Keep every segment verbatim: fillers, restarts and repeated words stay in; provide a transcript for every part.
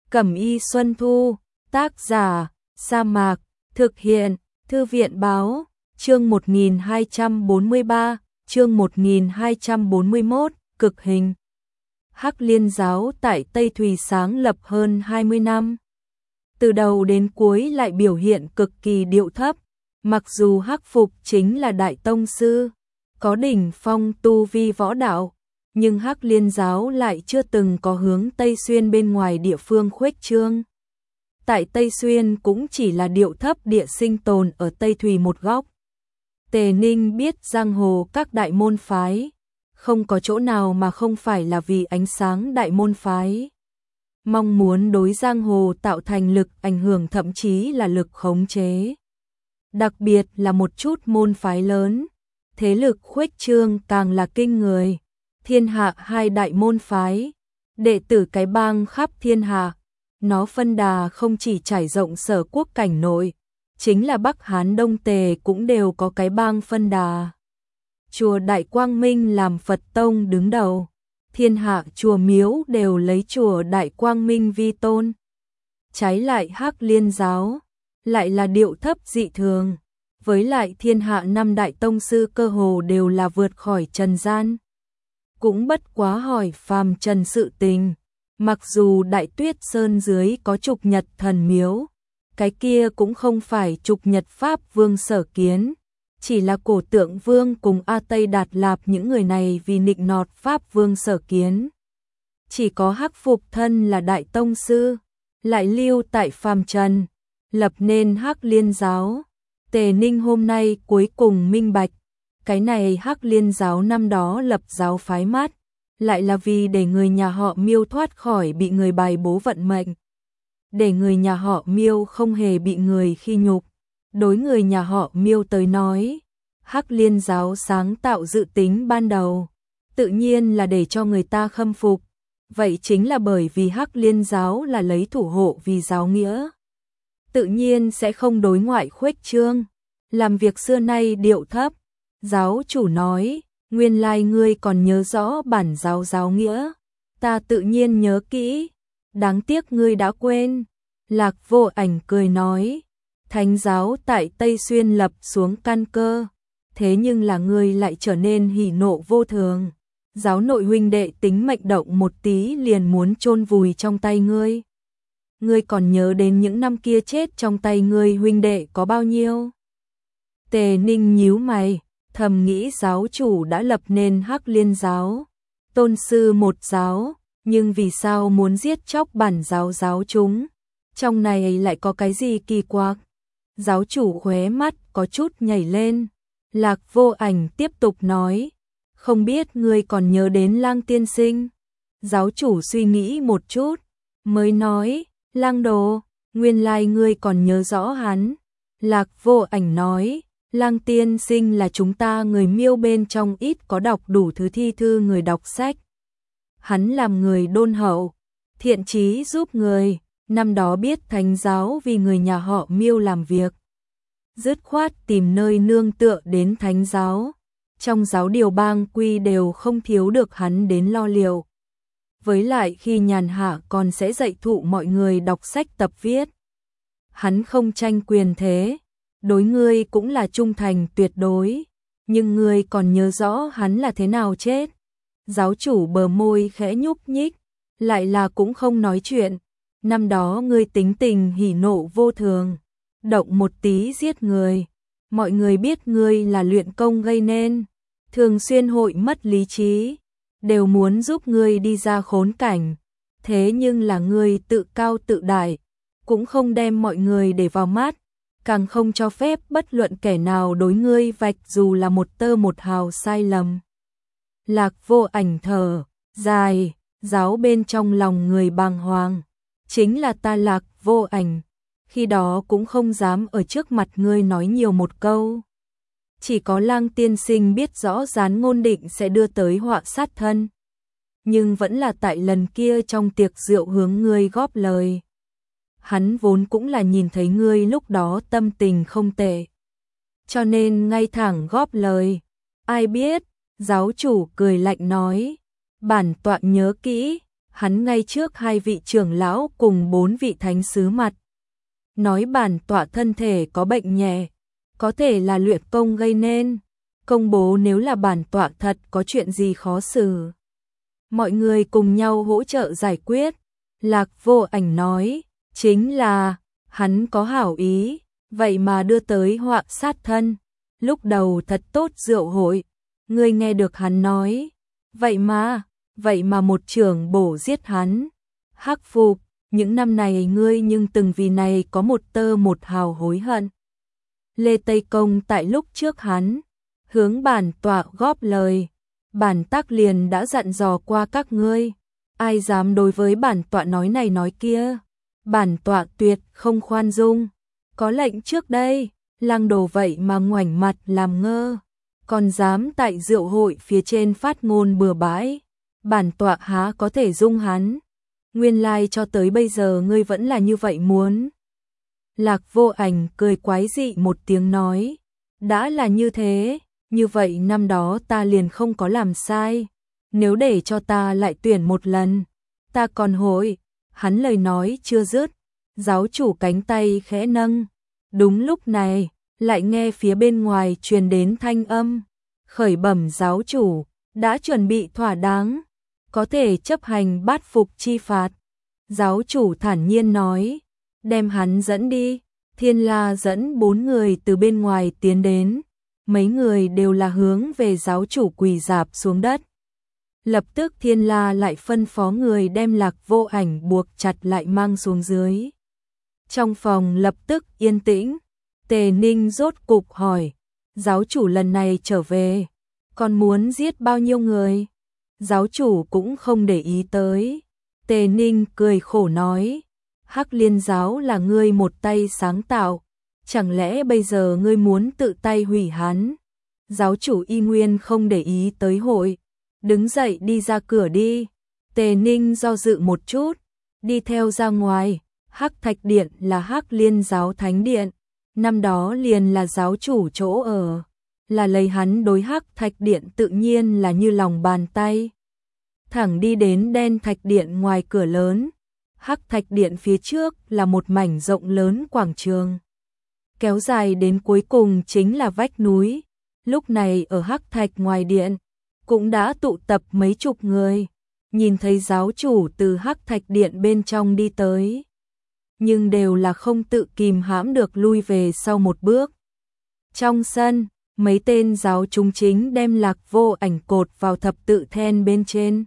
Cẩm y Xuân Thu, tác giả, Sa Mạc, thực hiện, Thư viện báo, chương một nghìn hai trăm bốn mươi ba, chương một nghìn hai trăm bốn mươi mốt, cực hình. Hắc Liên giáo tại Tây Thùy sáng lập hơn hai mươi năm. Từ đầu đến cuối lại biểu hiện cực kỳ điệu thấp, mặc dù Hắc Phục chính là đại tông sư, có đỉnh phong tu vi võ đạo, nhưng Hắc Liên giáo lại chưa từng có hướng Tây Xuyên bên ngoài địa phương khuếch trương. Tại Tây Xuyên cũng chỉ là điệu thấp địa sinh tồn ở Tây Thùy một góc. Tề Ninh biết giang hồ các đại môn phái, không có chỗ nào mà không phải là vì ánh sáng đại môn phái. Mong muốn đối giang hồ tạo thành lực ảnh hưởng thậm chí là lực khống chế. Đặc biệt là một chút môn phái lớn, thế lực khuếch trương càng là kinh người. Thiên hạ hai đại môn phái, đệ tử cái bang khắp thiên hạ. Nó phân đà không chỉ trải rộng sở quốc cảnh nội, chính là Bắc Hán Đông Tề cũng đều có cái bang phân đà. Chùa Đại Quang Minh làm Phật tông đứng đầu, thiên hạ chùa miếu đều lấy chùa Đại Quang Minh vi tôn. Trái lại Hắc Liên giáo, lại là điệu thấp dị thường, với lại thiên hạ năm đại tông sư cơ hồ đều là vượt khỏi trần gian. Cũng bất quá hỏi phàm trần sự tình. Mặc dù Đại Tuyết Sơn dưới có Trục Nhật thần miếu, cái kia cũng không phải Trục Nhật Pháp Vương Sở Kiến, chỉ là Cổ Tượng Vương cùng A Tây Đạt Lạp những người này vì nịnh nọt Pháp Vương Sở Kiến. Chỉ có Hắc Phục thân là Đại Tông Sư, lại lưu tại phàm trần, lập nên Hắc Liên giáo. Tề Ninh hôm nay cuối cùng minh bạch, cái này Hắc Liên giáo năm đó lập giáo phái mát, lại là vì để người nhà họ Miêu thoát khỏi bị người bài bố vận mệnh. Để người nhà họ Miêu không hề bị người khi nhục. Đối người nhà họ Miêu tới nói, Hắc Liên giáo sáng tạo dự tính ban đầu, tự nhiên là để cho người ta khâm phục. Vậy chính là bởi vì Hắc Liên giáo là lấy thủ hộ vì giáo nghĩa, tự nhiên sẽ không đối ngoại khuếch trương, làm việc xưa nay điệu thấp. Giáo chủ nói, nguyên lai ngươi còn nhớ rõ bản giáo giáo nghĩa, ta tự nhiên nhớ kỹ, đáng tiếc ngươi đã quên. Lạc Vô Ảnh cười nói, thánh giáo tại Tây Xuyên lập xuống căn cơ, thế nhưng là ngươi lại trở nên hỉ nộ vô thường. Giáo nội huynh đệ tính mệnh động một tí liền muốn chôn vùi trong tay ngươi. Ngươi còn nhớ đến những năm kia chết trong tay ngươi huynh đệ có bao nhiêu? Tề Ninh nhíu mày, thầm nghĩ giáo chủ đã lập nên Hắc Liên giáo, tôn sư một giáo, nhưng vì sao muốn giết chóc bản giáo giáo chúng? Trong này lại có cái gì kỳ quặc? Giáo chủ khóe mắt có chút nhảy lên. Lạc Vô Ảnh tiếp tục nói, không biết ngươi còn nhớ đến Lang tiên sinh? Giáo chủ suy nghĩ một chút, mới nói, Lang đồ, nguyên lai ngươi còn nhớ rõ hắn. Lạc Vô Ảnh nói, Lang tiên sinh là chúng ta người Miêu bên trong ít có đọc đủ thứ thi thư người đọc sách. Hắn làm người đôn hậu, thiện chí giúp người, năm đó biết thánh giáo vì người nhà họ Miêu làm việc, dứt khoát tìm nơi nương tựa đến thánh giáo. Trong giáo điều bang quy đều không thiếu được hắn đến lo liệu. Với lại khi nhàn hạ còn sẽ dạy thụ mọi người đọc sách tập viết. Hắn không tranh quyền thế, đối ngươi cũng là trung thành tuyệt đối, nhưng ngươi còn nhớ rõ hắn là thế nào chết? Giáo chủ bờ môi khẽ nhúc nhích, lại là cũng không nói chuyện. Năm đó ngươi tính tình hỉ nộ vô thường, động một tí giết người. Mọi người biết ngươi là luyện công gây nên, thường xuyên hội mất lý trí, đều muốn giúp ngươi đi ra khốn cảnh. Thế nhưng là ngươi tự cao tự đại, cũng không đem mọi người để vào mắt, càng không cho phép bất luận kẻ nào đối ngươi vạch dù là một tơ một hào sai lầm. Lạc Vô Ảnh thở dài, giáo bên trong lòng người bàng hoàng, chính là ta Lạc Vô Ảnh, khi đó cũng không dám ở trước mặt ngươi nói nhiều một câu. Chỉ có Lang tiên sinh biết rõ gián ngôn định sẽ đưa tới họa sát thân, nhưng vẫn là tại lần kia trong tiệc rượu hướng ngươi góp lời. Hắn vốn cũng là nhìn thấy ngươi lúc đó tâm tình không tệ, cho nên ngay thẳng góp lời. Ai biết, giáo chủ cười lạnh nói, bản tọa nhớ kỹ, hắn ngay trước hai vị trưởng lão cùng bốn vị thánh sứ mặt. Nói bản tọa thân thể có bệnh nhẹ, có thể là luyện công gây nên, công bố nếu là bản tọa thật có chuyện gì khó xử. Mọi người cùng nhau hỗ trợ giải quyết. Lạc Vô Ảnh nói, chính là, hắn có hảo ý, vậy mà đưa tới họa sát thân. Lúc đầu thật tốt rượu hội, ngươi nghe được hắn nói, vậy mà, vậy mà một trưởng bổ giết hắn. Hắc Phục, những năm này ngươi nhưng từng vì này có một tơ một hào hối hận. Lê Tây Công tại lúc trước hắn, hướng bản tọa góp lời, bản tắc liền đã dặn dò qua các ngươi, ai dám đối với bản tọa nói này nói kia, bản tọa tuyệt không khoan dung. Có lệnh trước đây, Lăng Đồ vậy mà ngoảnh mặt làm ngơ, còn dám tại rượu hội phía trên phát ngôn bừa bãi, bản tọa há có thể dung hắn. Nguyên lai cho tới bây giờ ngươi vẫn là như vậy muốn. Lạc Vô Ảnh cười quái dị một tiếng nói, đã là như thế, như vậy năm đó ta liền không có làm sai, nếu để cho ta lại tuyển một lần, ta còn hội. Hắn lời nói chưa dứt, giáo chủ cánh tay khẽ nâng, đúng lúc này, lại nghe phía bên ngoài truyền đến thanh âm, khởi bẩm giáo chủ, đã chuẩn bị thỏa đáng, có thể chấp hành bát phục chi phạt. Giáo chủ thản nhiên nói, đem hắn dẫn đi. Thiên La dẫn bốn người từ bên ngoài tiến đến, mấy người đều là hướng về giáo chủ quỳ rạp xuống đất. Lập tức Thiên La lại phân phó người đem Lạc Vô Ảnh buộc chặt lại mang xuống dưới. Trong phòng lập tức yên tĩnh, Tề Ninh rốt cục hỏi, giáo chủ lần này trở về, còn muốn giết bao nhiêu người? Giáo chủ cũng không để ý tới. Tề Ninh cười khổ nói, Hắc Liên giáo là ngươi một tay sáng tạo, chẳng lẽ bây giờ ngươi muốn tự tay hủy hắn? Giáo chủ y nguyên không để ý tới hội, đứng dậy đi ra cửa đi. Tề Ninh do dự một chút, đi theo ra ngoài. Hắc Thạch Điện là Hắc Liên giáo thánh điện, năm đó liền là giáo chủ chỗ ở, là lấy hắn đối Hắc Thạch Điện tự nhiên là như lòng bàn tay. Thẳng đi đến Đen Thạch Điện ngoài cửa lớn, Hắc Thạch Điện phía trước là một mảnh rộng lớn quảng trường, kéo dài đến cuối cùng chính là vách núi. Lúc này ở Hắc Thạch ngoài điện cũng đã tụ tập mấy chục người, nhìn thấy giáo chủ từ Hắc Thạch Điện bên trong đi tới, nhưng đều là không tự kìm hãm được lui về sau một bước. Trong sân, mấy tên giáo chúng chính đem Lạc Vô Ảnh cột vào thập tự then bên trên.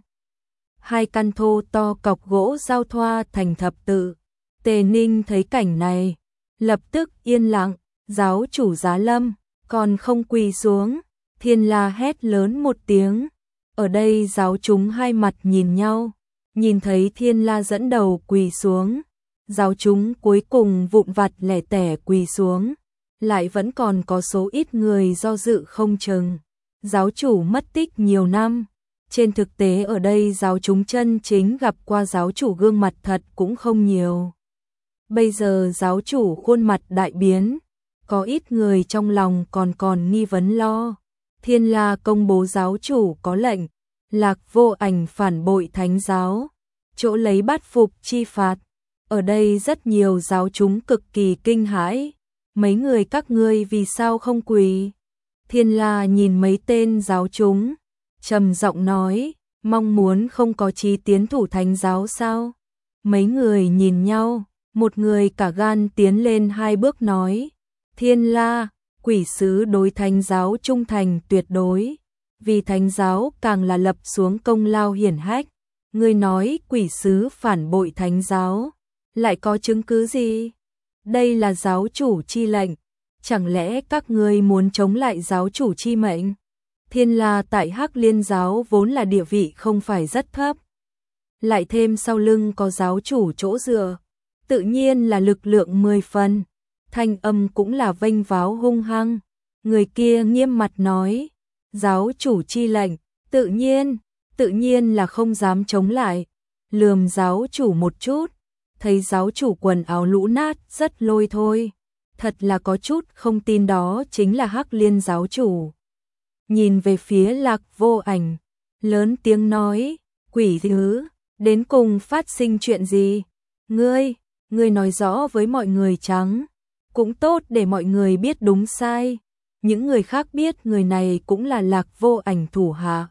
Hai căn thô to cọc gỗ giao thoa thành thập tự. Tề Ninh thấy cảnh này, lập tức yên lặng, giáo chủ Giá Lâm, còn không quỳ xuống. Thiên La hét lớn một tiếng. Ở đây giáo chúng hai mặt nhìn nhau, nhìn thấy Thiên La dẫn đầu quỳ xuống. Giáo chúng cuối cùng vụn vặt lẻ tẻ quỳ xuống, lại vẫn còn có số ít người do dự không chừng. Giáo chủ mất tích nhiều năm, trên thực tế ở đây giáo chúng chân chính gặp qua giáo chủ gương mặt thật cũng không nhiều. Bây giờ giáo chủ khuôn mặt đại biến, có ít người trong lòng còn còn nghi vấn lo. Thiên La công bố giáo chủ có lệnh, Lạc Vô Ảnh phản bội thánh giáo, chỗ lấy bát phục chi phạt. Ở đây rất nhiều giáo chúng cực kỳ kinh hãi, mấy người các ngươi vì sao không quỳ? Thiên La nhìn mấy tên giáo chúng, trầm giọng nói, mong muốn không có chí tiến thủ thánh giáo sao? Mấy người nhìn nhau, một người cả gan tiến lên hai bước nói, Thiên La, quỷ sứ đối thánh giáo trung thành tuyệt đối, vì thánh giáo càng là lập xuống công lao hiển hách. Ngươi nói quỷ sứ phản bội thánh giáo, lại có chứng cứ gì? Đây là giáo chủ chi lệnh, chẳng lẽ các ngươi muốn chống lại giáo chủ chi mệnh? Thiên La tại Hắc Liên giáo vốn là địa vị không phải rất thấp, lại thêm sau lưng có giáo chủ chỗ dựa, tự nhiên là lực lượng mười phần. Thanh âm cũng là vênh váo hung hăng. Người kia nghiêm mặt nói, giáo chủ chi lệnh, tự nhiên, tự nhiên là không dám chống lại. Lườm giáo chủ một chút, thấy giáo chủ quần áo lũ nát rất lôi thôi, thật là có chút không tin đó chính là Hắc Liên giáo chủ. Nhìn về phía Lạc Vô Ảnh, lớn tiếng nói, quỷ thứ, Đến cùng phát sinh chuyện gì? Ngươi, ngươi nói rõ với mọi người trắng, cũng tốt để mọi người biết đúng sai. Những người khác biết người này cũng là Lạc Vô Ảnh thủ hạ.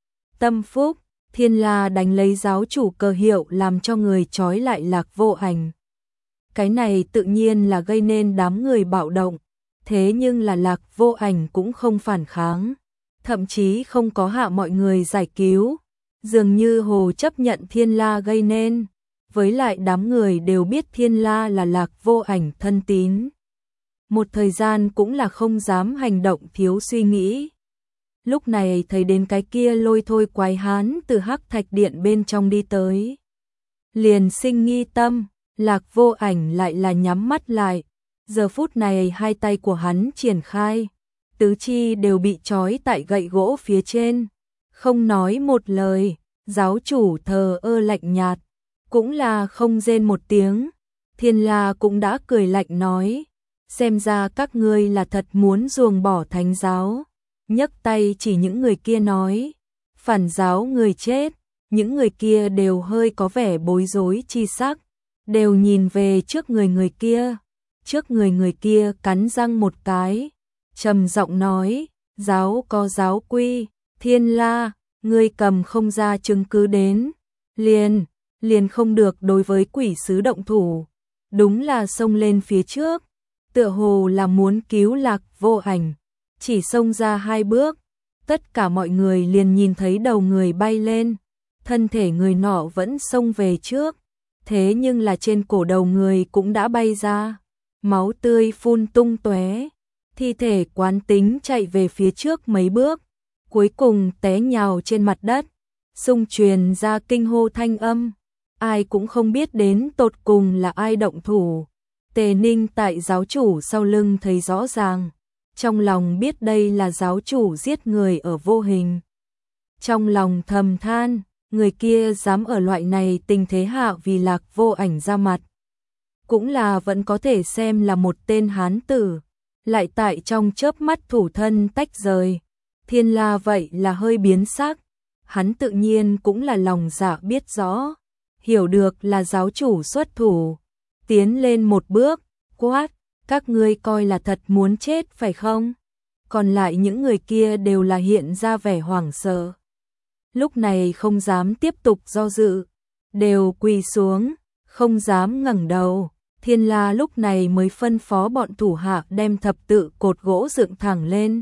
Tâm phúc, Thiên La đánh lấy giáo chủ cờ hiệu làm cho người trói lại Lạc Vô Ảnh. Cái này tự nhiên là gây nên đám người bạo động, thế nhưng là Lạc Vô Ảnh cũng không phản kháng, thậm chí không có hạ mọi người giải cứu, dường như hồ chấp nhận Thiên La gây nên, với lại đám người đều biết Thiên La là Lạc Vô Ảnh thân tín. Một thời gian cũng là không dám hành động thiếu suy nghĩ. Lúc này thấy đến cái kia lôi thôi quái hán từ Hắc Thạch Điện bên trong đi tới. Liền sinh nghi tâm, Lạc Vô Ảnh lại là nhắm mắt lại. Giờ phút này hai tay của hắn triển khai, tứ chi đều bị trói tại gậy gỗ phía trên. Không nói một lời, giáo chủ thờ ơ lạnh nhạt, cũng là không rên một tiếng. Thiên La cũng đã cười lạnh nói, xem ra các ngươi là thật muốn ruồng bỏ thánh giáo. Nhấc tay chỉ những người kia nói, phản giáo người chết. Những người kia đều hơi có vẻ bối rối chi sắc, đều nhìn về trước người người kia. Trước người người kia cắn răng một cái, trầm giọng nói, giáo có giáo quy, Thiên La, ngươi cầm không ra chứng cứ đến, liền, liền không được đối với quỷ sứ động thủ. Đúng là xông lên phía trước, tựa hồ là muốn cứu Lạc Vô Ảnh, chỉ xông ra hai bước, tất cả mọi người liền nhìn thấy đầu người bay lên, thân thể người nọ vẫn xông về trước, thế nhưng là trên cổ đầu người cũng đã bay ra, máu tươi phun tung tóe, thi thể quán tính chạy về phía trước mấy bước, cuối cùng té nhào trên mặt đất, xung truyền ra kinh hô thanh âm, ai cũng không biết đến tột cùng là ai động thủ. Tề Ninh tại giáo chủ sau lưng thấy rõ ràng, trong lòng biết đây là giáo chủ giết người ở vô hình. Trong lòng thầm than, người kia dám ở loại này tình thế hạ vì Lạc Vô Ảnh ra mặt, cũng là vẫn có thể xem là một tên hán tử, lại tại trong chớp mắt thủ thân tách rời. Thiên La vậy là hơi biến sắc, hắn tự nhiên cũng là lòng dạ biết rõ, hiểu được là giáo chủ xuất thủ, tiến lên một bước, quát, các ngươi coi là thật muốn chết phải không? Còn lại những người kia đều là hiện ra vẻ hoảng sợ. Lúc này không dám tiếp tục do dự, đều quỳ xuống, không dám ngẩng đầu. Thiên La lúc này mới phân phó bọn thủ hạ đem thập tự cột gỗ dựng thẳng lên.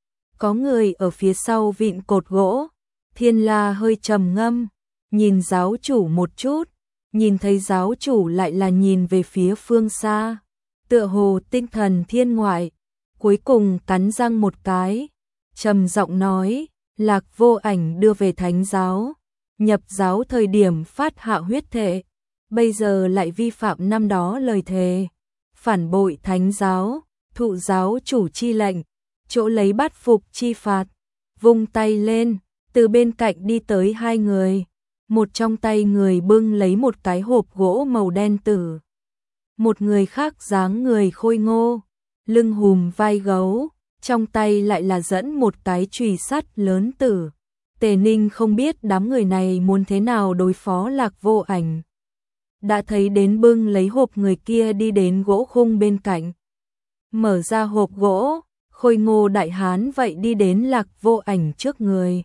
Có người ở phía sau vịn cột gỗ, Thiên La hơi trầm ngâm, nhìn giáo chủ một chút, nhìn thấy giáo chủ lại là nhìn về phía phương xa, tựa hồ tinh thần thiên ngoại, cuối cùng cắn răng một cái, trầm giọng nói, Lạc Vô Ảnh đưa về thánh giáo, nhập giáo thời điểm phát hạ huyết thệ, bây giờ lại vi phạm năm đó lời thề, phản bội thánh giáo, thụ giáo chủ chi lệnh, chỗ lấy bát phục chi phạt. Vung tay lên, từ bên cạnh đi tới hai người, một trong tay người bưng lấy một cái hộp gỗ màu đen tử, một người khác dáng người khôi ngô, lưng hùm vai gấu, trong tay lại là dẫn một cái chùy sắt lớn tử. Tề Ninh không biết đám người này muốn thế nào đối phó Lạc Vô Ảnh, đã thấy đến bưng lấy hộp người kia đi đến gỗ khung bên cạnh, mở ra hộp gỗ, khôi ngô đại hán vậy đi đến Lạc Vô Ảnh trước người,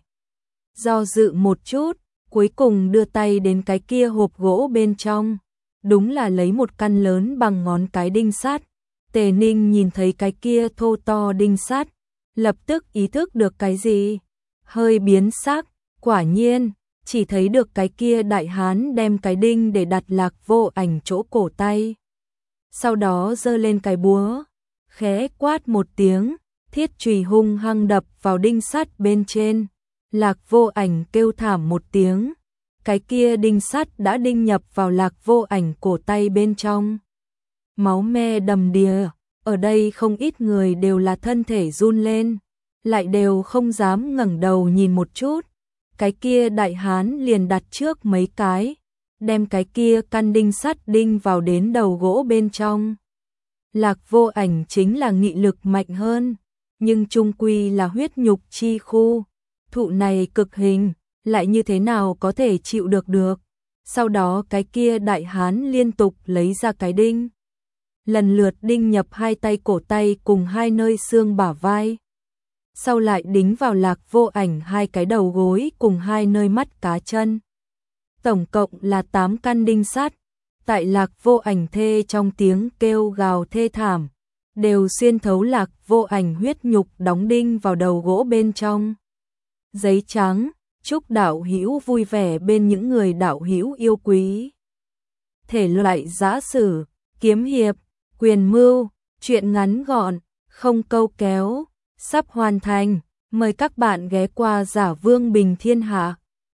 do dự một chút, cuối cùng đưa tay đến cái kia hộp gỗ bên trong, đúng là lấy một căn lớn bằng ngón cái đinh sắt. Tề Ninh nhìn thấy cái kia thô to đinh sắt, lập tức ý thức được cái gì, hơi biến sắc, quả nhiên, chỉ thấy được cái kia đại hán đem cái đinh để đặt Lạc Vô Ảnh chỗ cổ tay. Sau đó giơ lên cái búa, khẽ quát một tiếng, thiết chùy hung hăng đập vào đinh sắt bên trên. Lạc Vô Ảnh kêu thảm một tiếng, cái kia đinh sắt đã đinh nhập vào Lạc Vô Ảnh cổ tay bên trong. Máu me đầm đìa, ở đây không ít người đều là thân thể run lên, lại đều không dám ngẩng đầu nhìn một chút. Cái kia đại hán liền đặt trước mấy cái, đem cái kia căn đinh sắt đinh vào đến đầu gỗ bên trong. Lạc Vô Ảnh chính là nghị lực mạnh hơn, nhưng chung quy là huyết nhục chi khu, thụ này cực hình, lại như thế nào có thể chịu được được. Sau đó cái kia đại hán liên tục lấy ra cái đinh. Lần lượt đinh nhập hai tay cổ tay cùng hai nơi xương bả vai. Sau lại đính vào Lạc Vô Ảnh hai cái đầu gối cùng hai nơi mắt cá chân. Tổng cộng là tám căn đinh sắt. Tại Lạc Vô Ảnh thê trong tiếng kêu gào thê thảm, đều xuyên thấu Lạc Vô Ảnh huyết nhục đóng đinh vào đầu gỗ bên trong. Giấy trắng, chúc đạo hữu vui vẻ bên những người đạo hữu yêu quý. Thể loại giã sử, kiếm hiệp, quyền mưu, truyện ngắn gọn, không câu kéo, sắp hoàn thành. Mời các bạn ghé qua Giả Vương Bình Thiên Hạ.